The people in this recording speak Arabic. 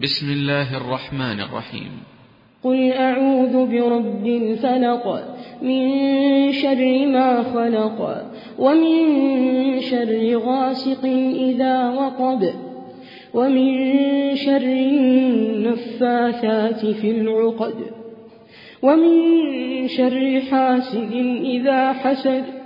بسم الله الرحمن الرحيم. قل أعوذ برب الفلق من شر ما خلق ومن شر غاسق إذا وقب ومن شر النفاثات في العقد ومن شر حاسد إذا حسد